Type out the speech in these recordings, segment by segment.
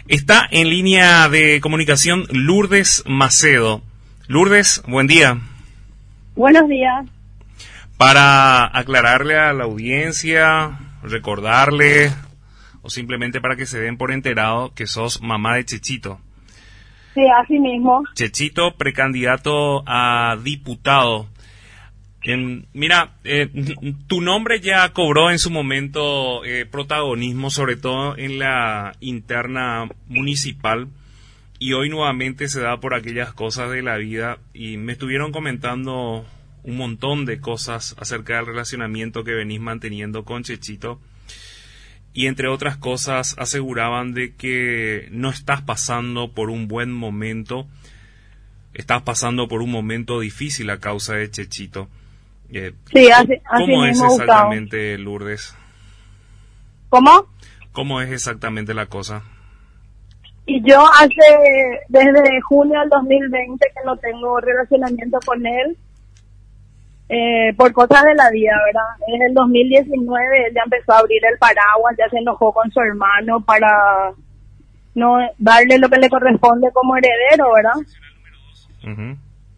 Está en línea de comunicación Lourdes Macedo. Lourdes, buen día. Buenos días. Para aclararle a la audiencia, recordarle, o simplemente para que se den por enterado que sos mamá de Chechito. Sí, así mismo. Chechito, precandidato a diputado. Mira, tu nombre ya cobró en su momento protagonismo, sobre todo en la interna municipal, y hoy nuevamente se da por aquellas cosas de la vida, y me estuvieron comentando un montón de cosas acerca del relacionamiento que venís manteniendo con Chechito, y entre otras cosas aseguraban de que no estás pasando por un buen momento, estás pasando por un momento difícil a causa de Chechito. Sí, así ¿Cómo es mismo, exactamente, Gustavo. Lourdes? ¿Cómo? ¿Cómo es exactamente la cosa? Y yo desde junio del 2020 que no tengo relacionamiento con él, por cosas de la vida, ¿verdad? En el 2019 él ya empezó a abrir el paraguas, ya se enojó con su hermano para no darle lo que le corresponde como heredero, ¿verdad? Uh-huh.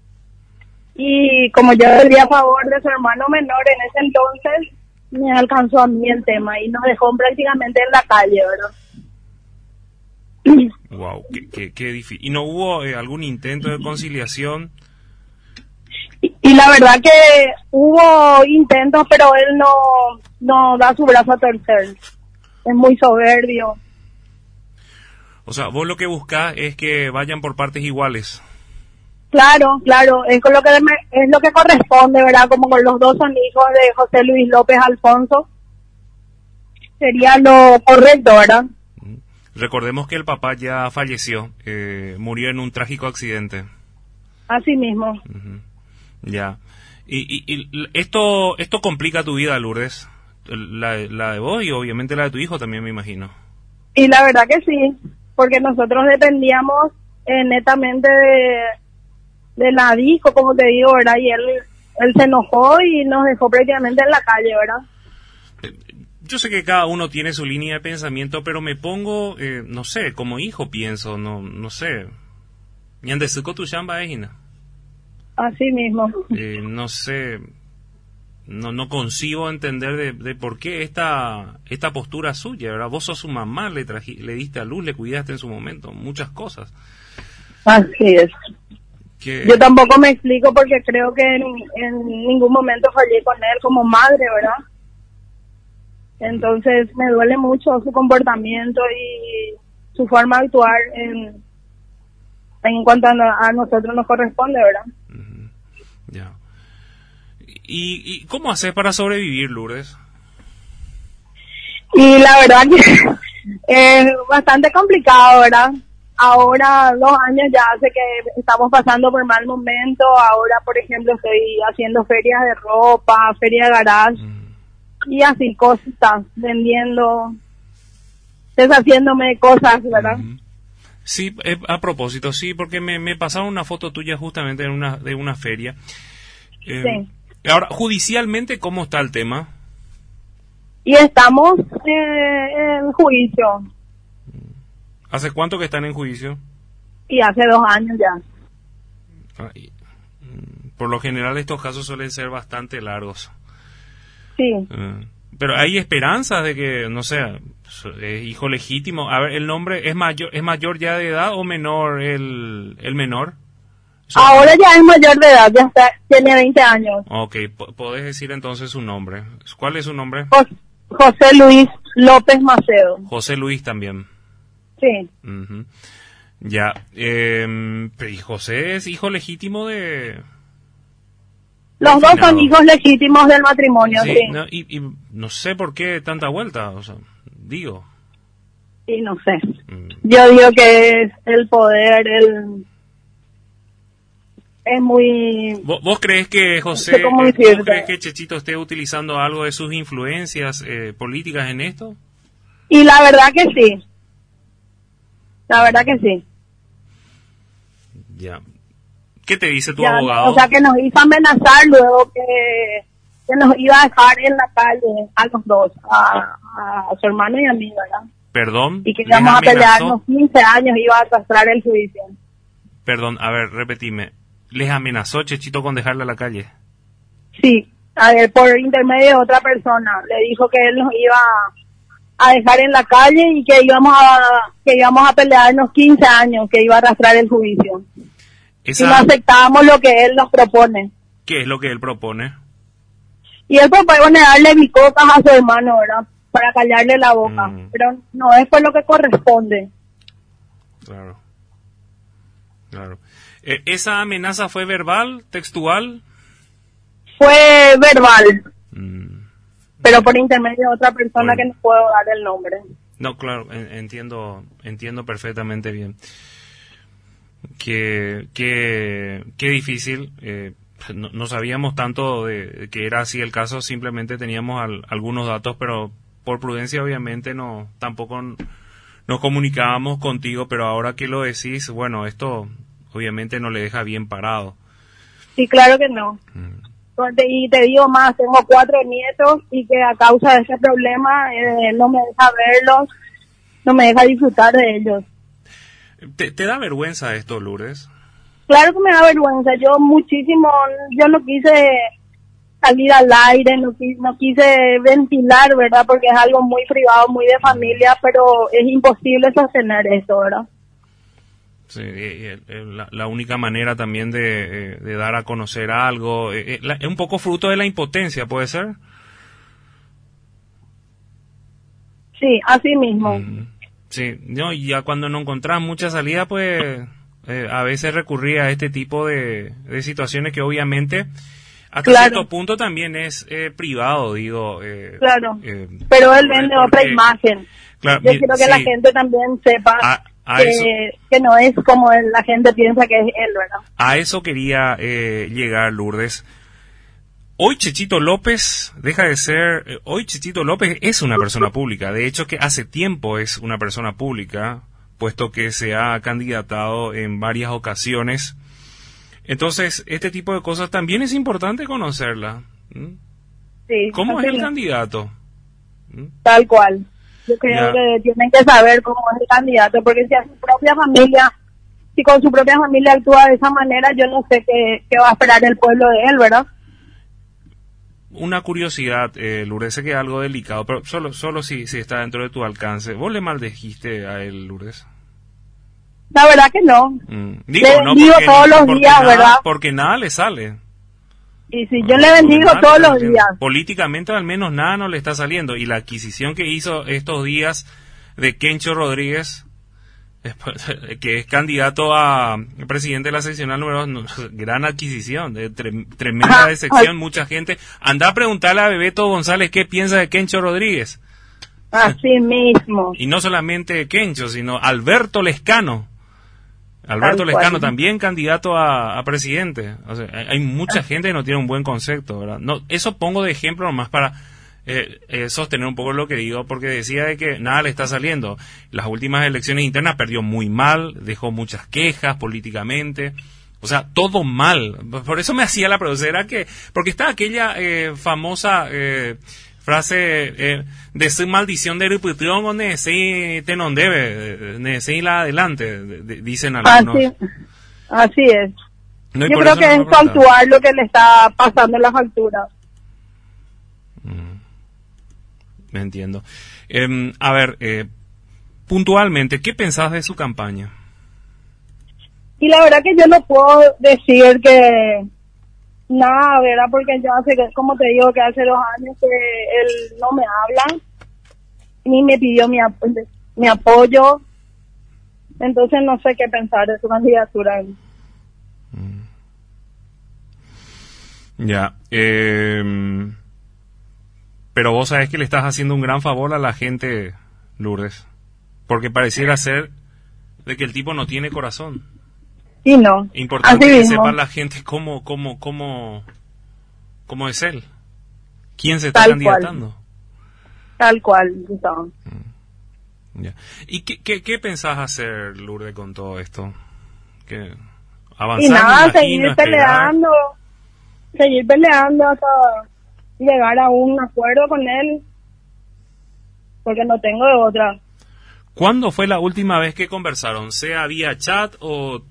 Y como yo vendría a favor de su hermano menor en ese entonces, me alcanzó a mí el tema y nos dejó prácticamente en la calle, ¿verdad? Wow, qué difícil. ¿Y no hubo algún intento de conciliación? Y la verdad que hubo intentos, pero él no da su brazo a torcer. Es muy soberbio. O sea, vos lo que buscás es que vayan por partes iguales. Claro, es con es lo que corresponde, ¿verdad? Como con los dos son hijos de José Luis López Alfonso. Sería lo correcto, ¿verdad? Recordemos que el papá ya falleció, murió en un trágico accidente. Así mismo. Uh-huh. Ya. Y esto complica tu vida, Lourdes. La de vos y obviamente la de tu hijo también, me imagino. Y la verdad que sí, porque nosotros dependíamos netamente de la disco, como te digo, ¿verdad? Y él se enojó y nos dejó prácticamente en la calle, ¿verdad? Yo sé que cada uno tiene su línea de pensamiento, pero me pongo, no sé, como hijo pienso, no sé. Tu chamba es Así mismo. no sé, no consigo entender de por qué esta postura suya, ¿verdad? Vos sos su mamá, le diste a luz, le cuidaste en su momento, muchas cosas. Así es. Yo tampoco me explico porque creo que en ningún momento fallé con él como madre, ¿verdad? Entonces me duele mucho su comportamiento y su forma de actuar en cuanto a nosotros nos corresponde, ¿verdad? Uh-huh. Ya. ¿Y cómo haces para sobrevivir, Lourdes? Y la verdad que es bastante complicado, ¿verdad? Ahora 2 años ya hace que estamos pasando por mal momento. Ahora, por ejemplo, estoy haciendo ferias de ropa, feria de garage, y así cosas, vendiendo, deshaciéndome de cosas, ¿verdad? Sí, a propósito, sí, porque me pasaron una foto tuya justamente de una feria. Sí. Ahora, judicialmente, ¿cómo está el tema? Y estamos en juicio. ¿Hace cuánto que están en juicio? Y hace 2 años ya. Por lo general estos casos suelen ser bastante largos. Sí. Pero hay esperanzas de que, no sé, hijo legítimo. A ver, ¿el nombre es mayor ya de edad o menor el menor? Ahora ya es mayor de edad, tiene 20 años. Ok, podés decir entonces su nombre. ¿Cuál es su nombre? José Luis López Macedo. José Luis también. Sí. Uh-huh. Ya. ¿Y José es hijo legítimo de...? Los dos son hijos legítimos del matrimonio, sí. No, y no sé por qué tanta vuelta, o sea, digo. Sí, no sé. Yo digo que es el poder, es muy... ¿Vos crees que José, vos crees que Chechito esté utilizando algo de sus influencias políticas en esto? Y la verdad que sí. La verdad que sí. Ya. ¿Qué te dice tu abogado? O sea, que nos hizo amenazar luego que nos iba a dejar en la calle a los dos, a su hermano y a mí, ¿verdad? Perdón. Y que ¿les íbamos a amenazó? pelearnos 15 años, iba a arrastrar el juicio. Perdón, a ver, repetime. ¿Les amenazó Chechito con dejarla a la calle? Sí, a ver, por intermedio de otra persona. Le dijo que él nos iba a dejar en la calle y que íbamos a pelearnos 15 años, que iba a arrastrar el juicio. Y no aceptábamos lo que él nos propone. ¿Qué es lo que él propone? Y él propone darle bicocas a su hermano, ¿verdad? Para callarle la boca. Pero no es por lo que corresponde. Claro. Claro. ¿Esa amenaza fue verbal, textual? Fue verbal. Pero por intermedio de otra persona que no puedo dar el nombre. No, claro, entiendo perfectamente bien. Qué difícil. No sabíamos tanto de que era así el caso, simplemente teníamos algunos datos, pero por prudencia obviamente tampoco nos comunicábamos contigo, pero ahora que lo decís, bueno, esto obviamente no le deja bien parado. Sí, claro que no. Y te digo más, tengo 4 nietos y que a causa de ese problema no me deja verlos, no me deja disfrutar de ellos. ¿Te da vergüenza esto, Lourdes? Claro que me da vergüenza. Yo no quise salir al aire, no quise ventilar, ¿verdad? Porque es algo muy privado, muy de familia, pero es imposible sostener eso, ¿verdad? Sí, la única manera también de dar a conocer algo, es un poco fruto de la impotencia, ¿puede ser? Sí, así mismo. Sí, no, y ya cuando no encontrás mucha salida, pues a veces recurría a este tipo de situaciones que obviamente hasta cierto punto también es privado, digo. Claro, pero él vende otra imagen. Claro, yo quiero que la gente también sepa que no es como la gente piensa que es él, ¿verdad? A eso quería llegar, Lourdes. Hoy Chechito López hoy Chechito López es una persona pública, de hecho que hace tiempo es una persona pública, puesto que se ha candidatado en varias ocasiones. Entonces, este tipo de cosas también es importante conocerla. Sí. ¿Cómo es el candidato? Tal cual. Yo creo que tienen que saber cómo es el candidato, porque si con su propia familia actúa de esa manera, yo no sé qué va a esperar el pueblo de él, ¿verdad? Una curiosidad, Lourdes, sé que es algo delicado, pero solo si está dentro de tu alcance. ¿Vos le maldijiste a él, Lourdes? La verdad que no. Digo, le bendigo todos los días, ¿verdad? Porque nada le sale. Y si yo le bendigo todos los días. Políticamente al menos nada no le está saliendo. Y la adquisición que hizo estos días de Kencho Rodríguez, que es candidato a presidente de la seccional número 2, gran adquisición, tremenda decepción, mucha gente. Anda a preguntarle a Bebeto González qué piensa de Kencho Rodríguez. Así mismo. Y no solamente Kencho, sino Alberto Lescano. Alberto Lescano también candidato a presidente. O sea, hay mucha gente que no tiene un buen concepto, ¿verdad? No, eso pongo de ejemplo nomás para sostener un poco lo que digo, porque decía de que nada le está saliendo. Las últimas elecciones internas perdió muy mal, dejó muchas quejas políticamente, o sea, todo mal. Por eso me hacía la producera porque está aquella famosa frase de su maldición de repetición o te non debe, la adelante, dicen algunos. Así es. No, yo creo que es actuar lo que le está pasando en la factura. Me entiendo. A ver, puntualmente, ¿qué pensás de su campaña? Y la verdad que yo no puedo decir que nada, ¿verdad? Porque yo como te digo, que hace 2 años que él no me habla, ni me pidió mi apoyo. Entonces no sé qué pensar de su candidatura. Ya. Pero vos sabés que le estás haciendo un gran favor a la gente, Lourdes. Porque pareciera ser de que el tipo no tiene corazón. Sí, no. Importante que sepa la gente cómo es él. ¿Quién se está candidatando? Tal cual. No. Ya. ¿Y qué pensás hacer, Lourdes, con todo esto? ¿Qué? ¿Avanzar? Y nada, seguir peleando hasta llegar a un acuerdo con él, porque no tengo de otra. ¿Cuándo fue la última vez que conversaron? ¿Sea vía chat o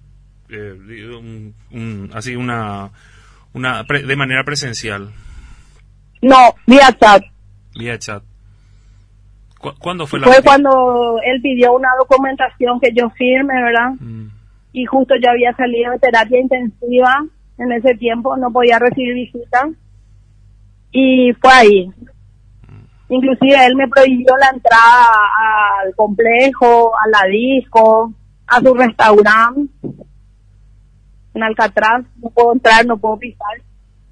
así de manera presencial? No, vía chat. Vía chat. ¿Cuándo fue la Fue última? cuando él pidió una documentación que yo firme, ¿verdad? Y justo yo había salido de terapia intensiva en ese tiempo, no podía recibir visitas. Y fue ahí. Inclusive él me prohibió la entrada al complejo, a la disco, a su restaurante en Alcatraz. No puedo entrar, no puedo pisar.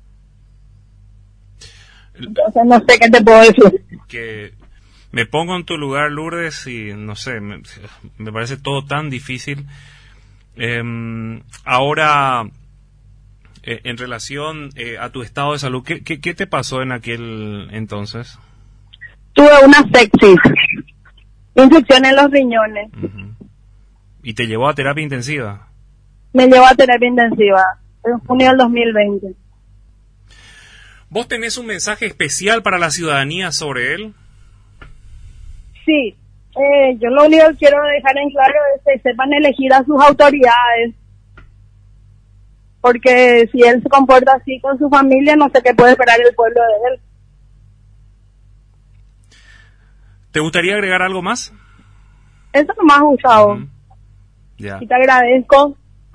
Entonces no sé qué te puedo decir. Que me pongo en tu lugar, Lourdes, y no sé, me parece todo tan difícil. Ahora, en relación a tu estado de salud, ¿qué te pasó en aquel entonces? Tuve una sepsis, infección en los riñones. Uh-huh. ¿Y te llevó a terapia intensiva? Me llevó a terapia intensiva en junio del 2020. ¿Vos tenés un mensaje especial para la ciudadanía sobre él? Sí, yo lo único que quiero dejar en claro es que sepan elegir a sus autoridades, porque si él se comporta así con su familia, no sé qué puede esperar el pueblo de él. ¿Te gustaría agregar algo más? Eso nomás, Gustavo. Uh-huh. Ya. Y te agradezco.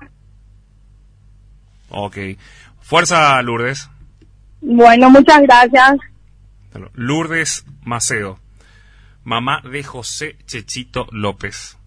Ok. Fuerza, Lourdes. Bueno, muchas gracias. Lourdes Maceo, mamá de José Chechito López.